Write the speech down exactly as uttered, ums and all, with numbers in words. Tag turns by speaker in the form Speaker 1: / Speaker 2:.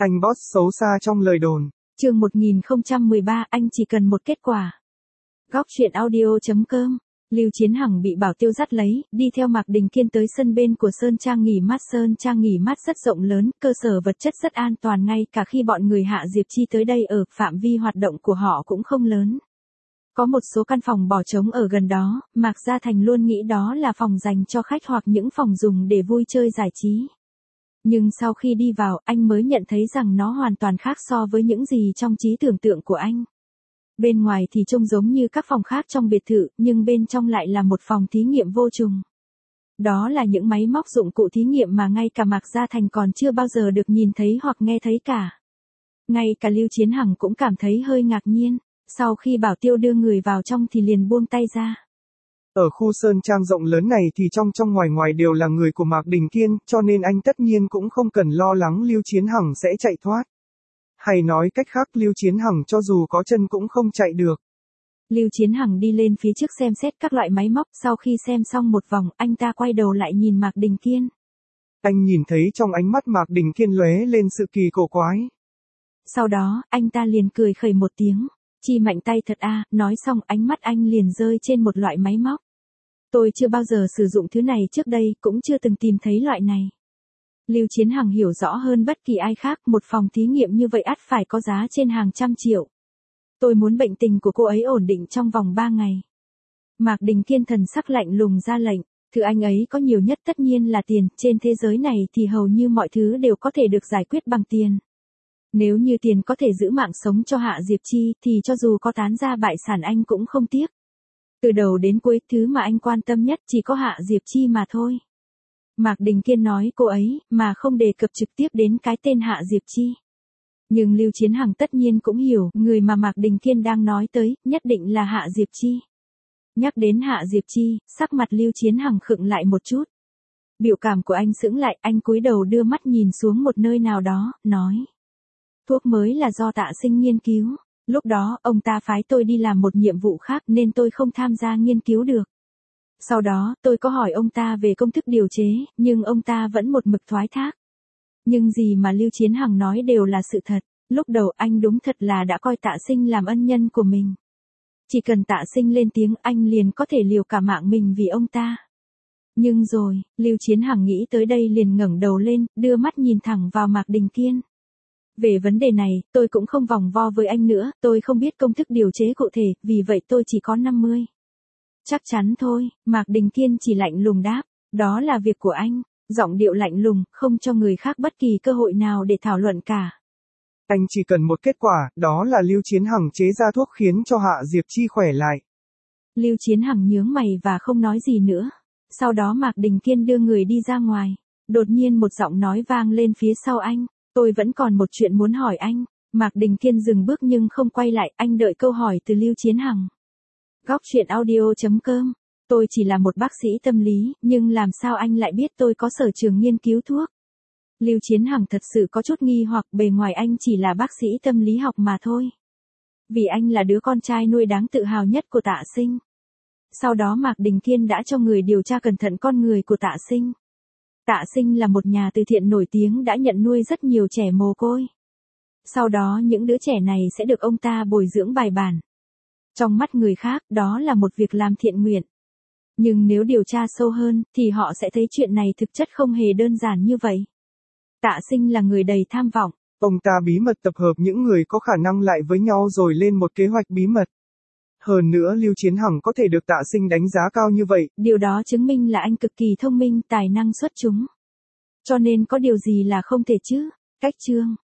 Speaker 1: Anh boss xấu xa trong lời đồn.
Speaker 2: Chương một nghìn không trăm mười ba, anh chỉ cần một kết quả. Góc truyện audio chấm com. Lưu Chiến Hằng bị Bảo Tiêu dắt lấy, đi theo Mạc Đình Kiên tới sân bên của Sơn Trang nghỉ mát. Sơn Trang nghỉ mát rất rộng lớn, cơ sở vật chất rất an toàn, ngay cả khi bọn người Hạ Diệp Chi tới đây ở, phạm vi hoạt động của họ cũng không lớn. Có một số căn phòng bỏ trống ở gần đó, Mạc Gia Thành luôn nghĩ đó là phòng dành cho khách hoặc những phòng dùng để vui chơi giải trí. Nhưng sau khi đi vào, anh mới nhận thấy rằng nó hoàn toàn khác so với những gì trong trí tưởng tượng của anh. Bên ngoài thì trông giống như các phòng khác trong biệt thự, nhưng bên trong lại là một phòng thí nghiệm vô trùng. Đó là những máy móc dụng cụ thí nghiệm mà ngay cả Mạc Gia Thành còn chưa bao giờ được nhìn thấy hoặc nghe thấy cả. Ngay cả Lưu Chiến Hằng cũng cảm thấy hơi ngạc nhiên, sau khi Bảo Tiêu đưa người vào trong thì liền buông tay ra.
Speaker 1: Ở khu Sơn Trang rộng lớn này thì trong trong ngoài ngoài đều là người của Mạc Đình Kiên, cho nên anh tất nhiên cũng không cần lo lắng Lưu Chiến Hằng sẽ chạy thoát. Hay nói cách khác, Lưu Chiến Hằng cho dù có chân cũng không chạy được.
Speaker 2: Lưu Chiến Hằng đi lên phía trước xem xét các loại máy móc, sau khi xem xong một vòng, anh ta quay đầu lại nhìn Mạc Đình Kiên.
Speaker 1: Anh nhìn thấy trong ánh mắt Mạc Đình Kiên lóe lên sự kỳ cổ quái.
Speaker 2: Sau đó, anh ta liền cười khẩy một tiếng. Chi mạnh tay thật a, nói xong ánh mắt anh liền rơi trên một loại máy móc. Tôi chưa bao giờ sử dụng thứ này trước đây, cũng chưa từng tìm thấy loại này. Lưu Chiến Hằng hiểu rõ hơn bất kỳ ai khác, một phòng thí nghiệm như vậy ắt phải có giá trên hàng trăm triệu. Tôi muốn bệnh tình của cô ấy ổn định trong vòng ba ngày. Mạc Đình Kiên thần sắc lạnh lùng ra lệnh, thứ anh ấy có nhiều nhất tất nhiên là tiền, trên thế giới này thì hầu như mọi thứ đều có thể được giải quyết bằng tiền. Nếu như tiền có thể giữ mạng sống cho Hạ Diệp Chi, thì cho dù có tán ra bại sản anh cũng không tiếc. Từ đầu đến cuối, thứ mà anh quan tâm nhất chỉ có Hạ Diệp Chi mà thôi. Mạc Đình Kiên nói cô ấy, mà không đề cập trực tiếp đến cái tên Hạ Diệp Chi. Nhưng Lưu Chiến Hằng tất nhiên cũng hiểu, người mà Mạc Đình Kiên đang nói tới, nhất định là Hạ Diệp Chi. Nhắc đến Hạ Diệp Chi, sắc mặt Lưu Chiến Hằng khựng lại một chút. Biểu cảm của anh sững lại, anh cúi đầu đưa mắt nhìn xuống một nơi nào đó, nói. Thuốc mới là do Tạ Sinh nghiên cứu. Lúc đó, ông ta phái tôi đi làm một nhiệm vụ khác nên tôi không tham gia nghiên cứu được. Sau đó, tôi có hỏi ông ta về công thức điều chế, nhưng ông ta vẫn một mực thoái thác. Nhưng gì mà Lưu Chiến Hằng nói đều là sự thật. Lúc đầu anh đúng thật là đã coi Tạ Sinh làm ân nhân của mình. Chỉ cần Tạ Sinh lên tiếng, anh liền có thể liều cả mạng mình vì ông ta. Nhưng rồi, Lưu Chiến Hằng nghĩ tới đây liền ngẩng đầu lên, đưa mắt nhìn thẳng vào Mạc Đình Kiên. Về vấn đề này, tôi cũng không vòng vo với anh nữa, tôi không biết công thức điều chế cụ thể, vì vậy tôi chỉ có năm mươi. Chắc chắn thôi, Mạc Đình Kiên chỉ lạnh lùng đáp, đó là việc của anh, giọng điệu lạnh lùng, không cho người khác bất kỳ cơ hội nào để thảo luận cả.
Speaker 1: Anh chỉ cần một kết quả, đó là Lưu Chiến Hằng chế ra thuốc khiến cho Hạ Diệp Chi khỏe lại.
Speaker 2: Lưu Chiến Hằng nhướng mày và không nói gì nữa. Sau đó Mạc Đình Kiên đưa người đi ra ngoài. Đột nhiên một giọng nói vang lên phía sau anh. Tôi vẫn còn một chuyện muốn hỏi anh. Mạc Đình Kiên dừng bước nhưng không quay lại, anh đợi câu hỏi từ Lưu Chiến Hằng. Góc truyện audio chấm com. Tôi chỉ là một bác sĩ tâm lý, nhưng làm sao anh lại biết tôi có sở trường nghiên cứu thuốc? Lưu Chiến Hằng thật sự có chút nghi hoặc, bề ngoài anh chỉ là bác sĩ tâm lý học mà thôi. Vì anh là đứa con trai nuôi đáng tự hào nhất của Tạ Sinh. Sau đó Mạc Đình Kiên đã cho người điều tra cẩn thận con người của Tạ Sinh. Tạ Sinh là một nhà từ thiện nổi tiếng đã nhận nuôi rất nhiều trẻ mồ côi. Sau đó những đứa trẻ này sẽ được ông ta bồi dưỡng bài bản. Trong mắt người khác, đó là một việc làm thiện nguyện. Nhưng nếu điều tra sâu hơn, thì họ sẽ thấy chuyện này thực chất không hề đơn giản như vậy. Tạ Sinh là người đầy tham vọng.
Speaker 1: Ông ta bí mật tập hợp những người có khả năng lại với nhau rồi lên một kế hoạch bí mật. Hơn nữa Lưu Chiến Hằng có thể được Tạ Sinh đánh giá cao như vậy.
Speaker 2: Điều đó chứng minh là anh cực kỳ thông minh, tài năng xuất chúng. Cho nên có điều gì là không thể chứ? Cách chương.